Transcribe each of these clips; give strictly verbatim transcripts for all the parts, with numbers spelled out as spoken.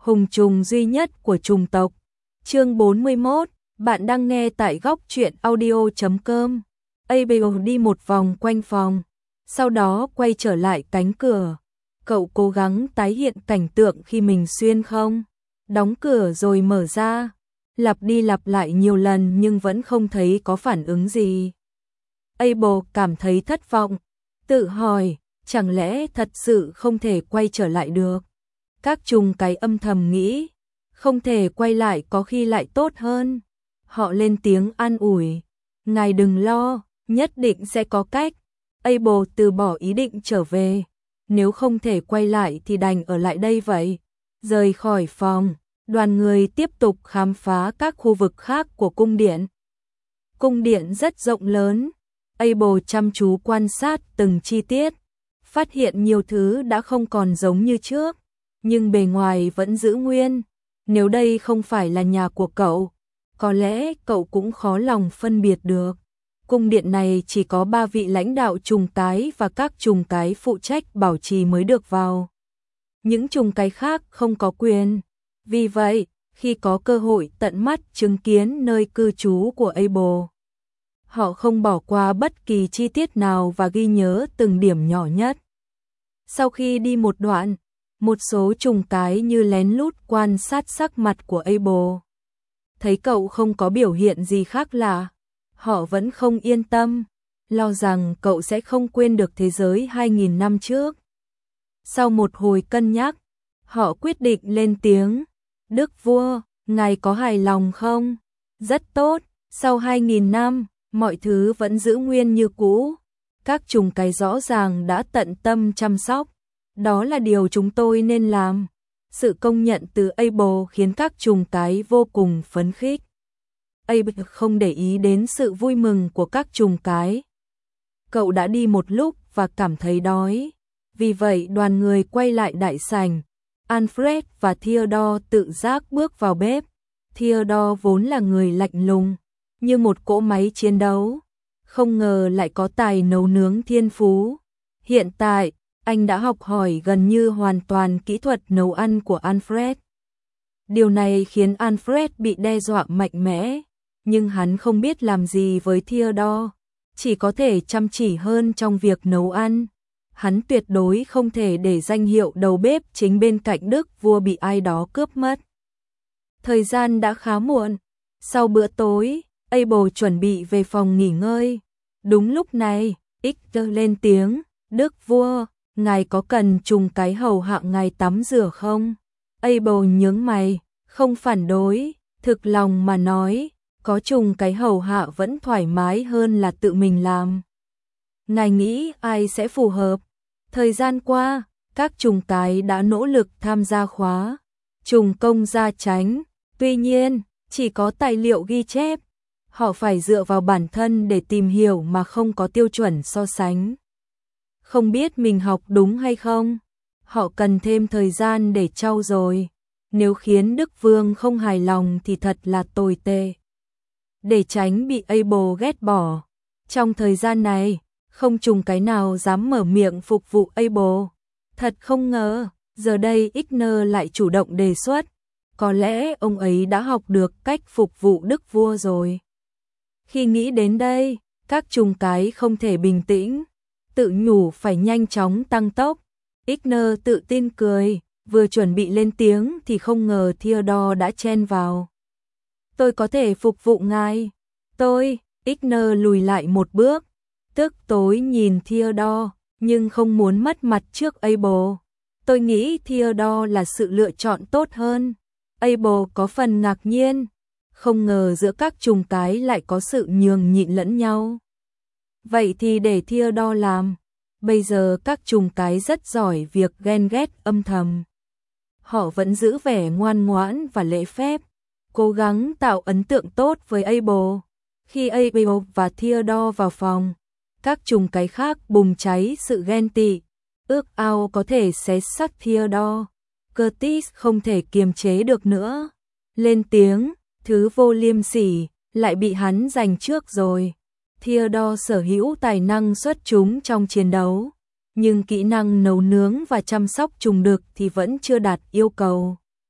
hùng trùng duy nhất của trùng tộc. Chương bốn mươi mốt, bạn đang nghe tại góc truyện audio chấm com. Abel đi một vòng quanh phòng, sau đó quay trở lại cánh cửa. Cậu cố gắng tái hiện cảnh tượng khi mình xuyên không, đóng cửa rồi mở ra, lặp đi lặp lại nhiều lần nhưng vẫn không thấy có phản ứng gì. Abel cảm thấy thất vọng, tự hỏi, chẳng lẽ thật sự không thể quay trở lại được? Các trùng cái âm thầm nghĩ, không thể quay lại có khi lại tốt hơn. Họ lên tiếng an ủi, ngài đừng lo, nhất định sẽ có cách. Abel từ bỏ ý định trở về, nếu không thể quay lại thì đành ở lại đây vậy. Rời khỏi phòng, đoàn người tiếp tục khám phá các khu vực khác của cung điện. Cung điện rất rộng lớn, Abel chăm chú quan sát từng chi tiết, phát hiện nhiều thứ đã không còn giống như trước, nhưng bề ngoài vẫn giữ nguyên. Nếu đây không phải là nhà của cậu, có lẽ cậu cũng khó lòng phân biệt được. Cung điện này chỉ có ba vị lãnh đạo trùng cái và các trùng cái phụ trách bảo trì mới được vào. Những trùng cái khác không có quyền. Vì vậy, khi có cơ hội tận mắt chứng kiến nơi cư trú của Abel, họ không bỏ qua bất kỳ chi tiết nào và ghi nhớ từng điểm nhỏ nhất. Sau khi đi một đoạn, một số trùng cái như lén lút quan sát sắc mặt của Abel. Thấy cậu không có biểu hiện gì khác lạ, họ vẫn không yên tâm, lo rằng cậu sẽ không quên được thế giới hai nghìn năm trước. Sau một hồi cân nhắc, họ quyết định lên tiếng, Đức vua, ngài có hài lòng không? Rất tốt, sau hai nghìn năm, mọi thứ vẫn giữ nguyên như cũ. Các trùng cái rõ ràng đã tận tâm chăm sóc. Đó là điều chúng tôi nên làm. Sự công nhận từ Abel khiến các trùng cái vô cùng phấn khích. Abel không để ý đến sự vui mừng của các trùng cái. Cậu đã đi một lúc và cảm thấy đói. Vì vậy đoàn người quay lại đại sảnh. Alfred và Theodore tự giác bước vào bếp. Theodore vốn là người lạnh lùng, như một cỗ máy chiến đấu. Không ngờ lại có tài nấu nướng thiên phú. Hiện tại, anh đã học hỏi gần như hoàn toàn kỹ thuật nấu ăn của Alfred. Điều này khiến Alfred bị đe dọa mạnh mẽ, nhưng hắn không biết làm gì với Theodore, chỉ có thể chăm chỉ hơn trong việc nấu ăn. Hắn tuyệt đối không thể để danh hiệu đầu bếp chính bên cạnh Đức vua bị ai đó cướp mất. Thời gian đã khá muộn. Sau bữa tối, Abel chuẩn bị về phòng nghỉ ngơi. Đúng lúc này, Icter lên tiếng, Đức vua, ngài có cần trùng cái hầu hạ ngài tắm rửa không? Abel nhướng mày, không phản đối, thực lòng mà nói, có trùng cái hầu hạ vẫn thoải mái hơn là tự mình làm. Ngài nghĩ ai sẽ phù hợp? Thời gian qua, các trùng cái đã nỗ lực tham gia khóa trùng công gia chánh, tuy nhiên, chỉ có tài liệu ghi chép. Họ phải dựa vào bản thân để tìm hiểu mà không có tiêu chuẩn so sánh. Không biết mình học đúng hay không, họ cần thêm thời gian để trau dồi. Nếu khiến Đức Vương không hài lòng thì thật là tồi tệ. Để tránh bị Abel ghét bỏ, trong thời gian này, không trùng cái nào dám mở miệng phục vụ Abel. Thật không ngờ, giờ đây Igner lại chủ động đề xuất. Có lẽ ông ấy đã học được cách phục vụ Đức vua rồi. Khi nghĩ đến đây, các trùng cái không thể bình tĩnh, tự nhủ phải nhanh chóng tăng tốc. Igner tự tin cười, vừa chuẩn bị lên tiếng thì không ngờ Theodore đã chen vào. Tôi có thể phục vụ ngài. Tôi, Igner lùi lại một bước, tức tối nhìn Theodore, nhưng không muốn mất mặt trước Abel. Tôi nghĩ Theodore là sự lựa chọn tốt hơn. Abel có phần ngạc nhiên, không ngờ giữa các trùng cái lại có sự nhường nhịn lẫn nhau. Vậy thì để Theodore làm. Bây giờ các trùng cái rất giỏi việc ghen ghét âm thầm. Họ vẫn giữ vẻ ngoan ngoãn và lễ phép, cố gắng tạo ấn tượng tốt với Abel. Khi Abel và Theodore vào phòng, các trùng cái khác bùng cháy sự ghen tị, ước ao có thể xé xác Theodore. Curtis không thể kiềm chế được nữa, lên tiếng, thứ vô liêm sỉ, lại bị hắn giành trước rồi. Theodore sở hữu tài năng xuất chúng trong chiến đấu, nhưng kỹ năng nấu nướng và chăm sóc trùng đực thì vẫn chưa đạt yêu cầu.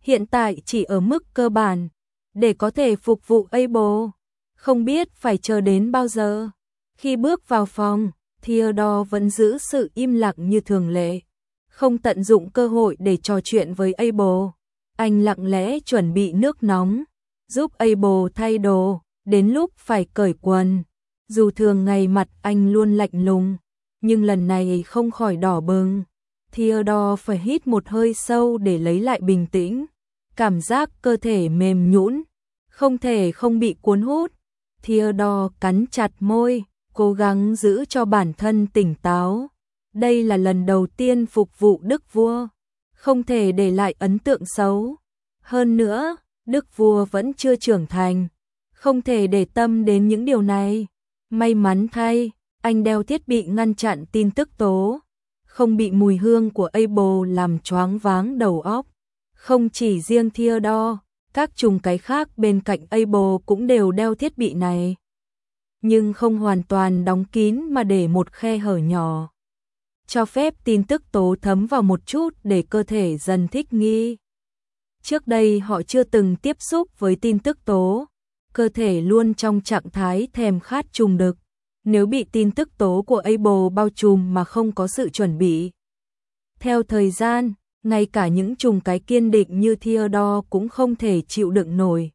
hiện tại chỉ ở mức cơ bản, để có thể phục vụ Able. Không biết phải chờ đến bao giờ. Khi bước vào phòng, Theodore vẫn giữ sự im lặng như thường lệ, không tận dụng cơ hội để trò chuyện với Able. Anh lặng lẽ chuẩn bị nước nóng, giúp Able thay đồ, đến lúc phải cởi quần. Dù thường ngày mặt anh luôn lạnh lùng, nhưng lần này không khỏi đỏ bừng. Theodore phải hít một hơi sâu để lấy lại bình tĩnh. Cảm giác cơ thể mềm nhũn, không thể không bị cuốn hút. Theodore cắn chặt môi, cố gắng giữ cho bản thân tỉnh táo. Đây là lần đầu tiên phục vụ đức vua, không thể để lại ấn tượng xấu. Hơn nữa, đức vua vẫn chưa trưởng thành, không thể để tâm đến những điều này. May mắn thay, anh đeo thiết bị ngăn chặn tin tức tố, không bị mùi hương của Able làm choáng váng đầu óc. Không chỉ riêng Theodore, các trùng cái khác bên cạnh Able cũng đều đeo thiết bị này, nhưng không hoàn toàn đóng kín mà để một khe hở nhỏ, cho phép tin tức tố thấm vào một chút để cơ thể dần thích nghi. Trước đây họ chưa từng tiếp xúc với tin tức tố, cơ thể luôn trong trạng thái thèm khát trùng đực. Nếu bị tin tức tố của Able bao trùm mà không có sự chuẩn bị, theo thời gian, ngay cả những trùng cái kiên định như Theodore cũng không thể chịu đựng nổi.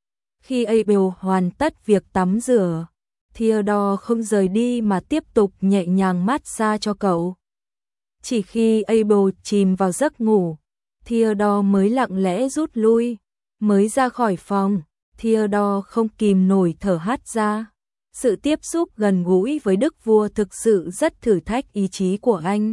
Khi Able hoàn tất việc tắm rửa, Theodore không rời đi mà tiếp tục nhẹ nhàng massage cho cậu. Chỉ khi Able chìm vào giấc ngủ, Theodore mới lặng lẽ rút lui. Mới ra khỏi phòng, Theodore không kìm nổi thở hắt ra. Sự tiếp xúc gần gũi với đức vua thực sự rất thử thách ý chí của anh.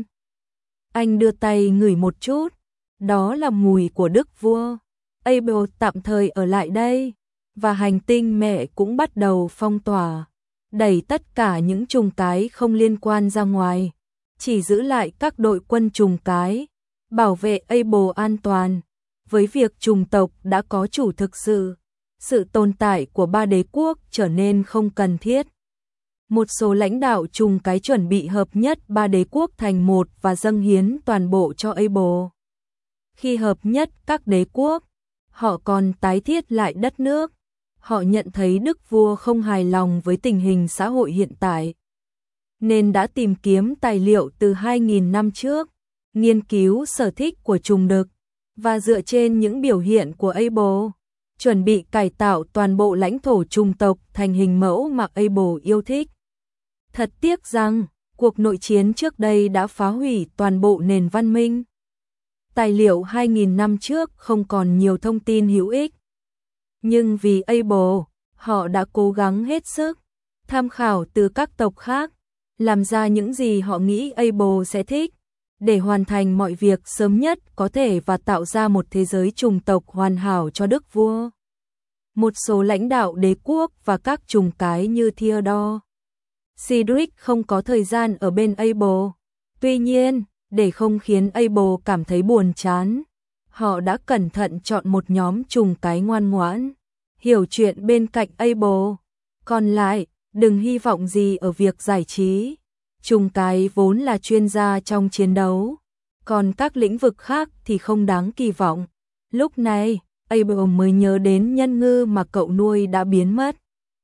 Anh đưa tay ngửi một chút, đó là mùi của đức vua. Able tạm thời ở lại đây, và hành tinh mẹ cũng bắt đầu phong tỏa, đẩy tất cả những trùng cái không liên quan ra ngoài, chỉ giữ lại các đội quân trùng cái, bảo vệ Able an toàn. Với việc trùng tộc đã có chủ thực sự, sự tồn tại của ba đế quốc trở nên không cần thiết. Một số lãnh đạo trùng cái chuẩn bị hợp nhất ba đế quốc thành một và dâng hiến toàn bộ cho Able. Khi hợp nhất các đế quốc, họ còn tái thiết lại đất nước. Họ nhận thấy đức vua không hài lòng với tình hình xã hội hiện tại, nên đã tìm kiếm tài liệu từ hai nghìn năm trước, nghiên cứu sở thích của trùng đực, và dựa trên những biểu hiện của Able, chuẩn bị cải tạo toàn bộ lãnh thổ trùng tộc thành hình mẫu mà Able yêu thích. Thật tiếc rằng, cuộc nội chiến trước đây đã phá hủy toàn bộ nền văn minh. Tài liệu hai nghìn năm trước không còn nhiều thông tin hữu ích. Nhưng vì Able, họ đã cố gắng hết sức, tham khảo từ các tộc khác, làm ra những gì họ nghĩ Able sẽ thích, để hoàn thành mọi việc sớm nhất có thể và tạo ra một thế giới trùng tộc hoàn hảo cho đức vua. Một số lãnh đạo đế quốc và các trùng cái như Theodore, Cedric không có thời gian ở bên Able. Tuy nhiên, để không khiến Able cảm thấy buồn chán, họ đã cẩn thận chọn một nhóm trùng cái ngoan ngoãn, hiểu chuyện bên cạnh Able. Còn lại, đừng hy vọng gì ở việc giải trí. Trùng cái vốn là chuyên gia trong chiến đấu, còn các lĩnh vực khác thì không đáng kỳ vọng. Lúc này, Able mới nhớ đến nhân ngư mà cậu nuôi đã biến mất.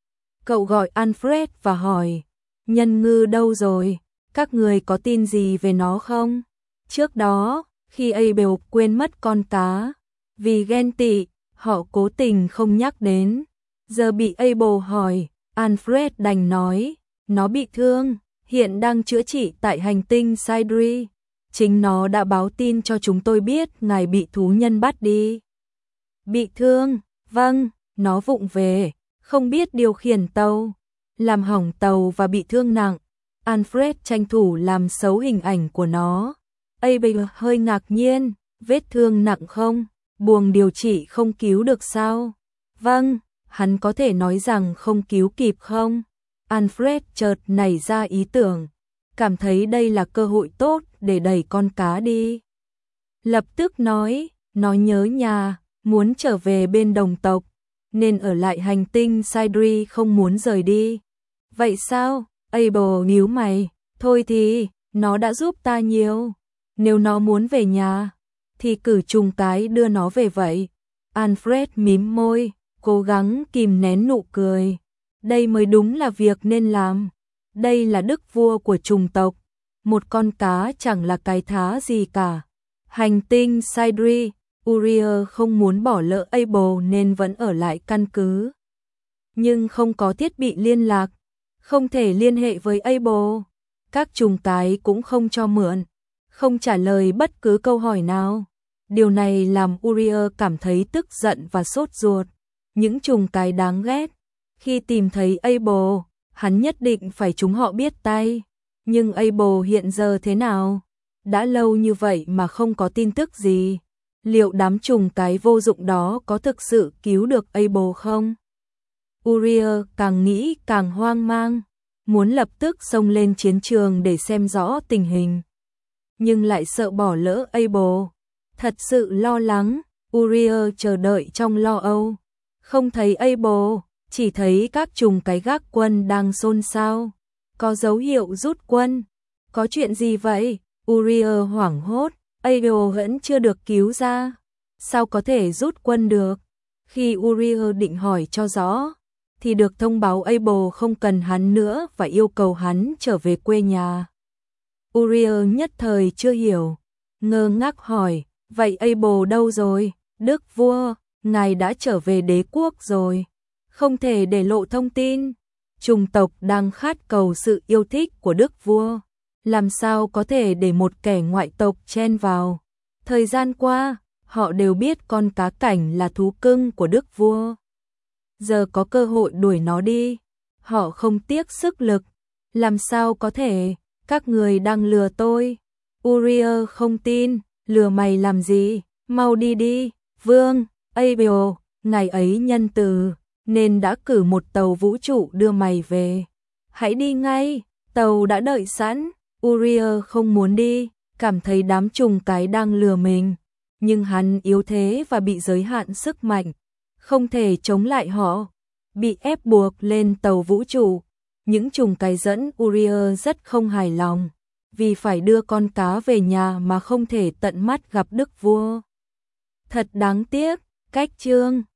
Cậu gọi Alfred và hỏi, nhân ngư đâu rồi? Các người có tin gì về nó không? Trước đó, khi Able quên mất con cá, vì ghen tị, họ cố tình không nhắc đến. Giờ bị Able hỏi, Alfred đành nói, nó bị thương, hiện đang chữa trị tại hành tinh Sidri. Chính nó đã báo tin cho chúng tôi biết ngài bị thú nhân bắt đi. Bị thương, vâng, nó vụng về, không biết điều khiển tàu, làm hỏng tàu và bị thương nặng. Alfred tranh thủ làm xấu hình ảnh của nó. Able hơi ngạc nhiên, vết thương nặng không? Buồng điều trị không cứu được sao? Vâng, hắn có thể nói rằng không cứu kịp không? Alfred chợt nảy ra ý tưởng, cảm thấy đây là cơ hội tốt để đẩy con cá đi. Lập tức nói, nó nhớ nhà, muốn trở về bên đồng tộc, nên ở lại hành tinh Sidri không muốn rời đi. Vậy sao? Able nhíu mày, thôi thì, nó đã giúp ta nhiều. Nếu nó muốn về nhà, thì cử trùng cái đưa nó về vậy. Alfred mím môi, cố gắng kìm nén nụ cười. Đây mới đúng là việc nên làm. Đây là đức vua của chủng tộc. Một con cá chẳng là cái thá gì cả. Hành tinh Sidri, Uriel không muốn bỏ lỡ Abel nên vẫn ở lại căn cứ. Nhưng không có thiết bị liên lạc, không thể liên hệ với Abel. Các trùng cái cũng không cho mượn, không trả lời bất cứ câu hỏi nào. Điều này làm Uriel cảm thấy tức giận và sốt ruột. Những trùng cái đáng ghét. Khi tìm thấy Abel, hắn nhất định phải chúng họ biết tay. Nhưng Abel hiện giờ thế nào? Đã lâu như vậy mà không có tin tức gì. Liệu đám trùng cái vô dụng đó có thực sự cứu được Abel không? Uriel càng nghĩ càng hoang mang, muốn lập tức xông lên chiến trường để xem rõ tình hình. Nhưng lại sợ bỏ lỡ Abel. Thật sự lo lắng, Uriel chờ đợi trong lo âu. Không thấy Abel, chỉ thấy các trùng cái gác quân đang xôn xao. Có dấu hiệu rút quân. Có chuyện gì vậy? Uriel hoảng hốt, Abel vẫn chưa được cứu ra. Sao có thể rút quân được? Khi Uriel định hỏi cho rõ, thì được thông báo Abel không cần hắn nữa và yêu cầu hắn trở về quê nhà. Uriel nhất thời chưa hiểu, ngơ ngác hỏi, vậy Abel đâu rồi? Đức vua, ngài đã trở về đế quốc rồi. Không thể để lộ thông tin. Chủng tộc đang khát cầu sự yêu thích của đức vua. Làm sao có thể để một kẻ ngoại tộc chen vào? Thời gian qua, họ đều biết con cá cảnh là thú cưng của đức vua. Giờ có cơ hội đuổi nó đi. Họ không tiếc sức lực. Làm sao có thể? Các người đang lừa tôi. Uriel không tin. Lừa mày làm gì? Mau đi đi. Vương, Abel, ngài ấy nhân từ, nên đã cử một tàu vũ trụ đưa mày về. Hãy đi ngay. Tàu đã đợi sẵn. Uriel không muốn đi, cảm thấy đám trùng cái đang lừa mình. Nhưng hắn yếu thế và bị giới hạn sức mạnh, không thể chống lại họ. Bị ép buộc lên tàu vũ trụ, những trùng cái dẫn Uriel rất không hài lòng, vì phải đưa con cá về nhà mà không thể tận mắt gặp đức vua. Thật đáng tiếc, cách chương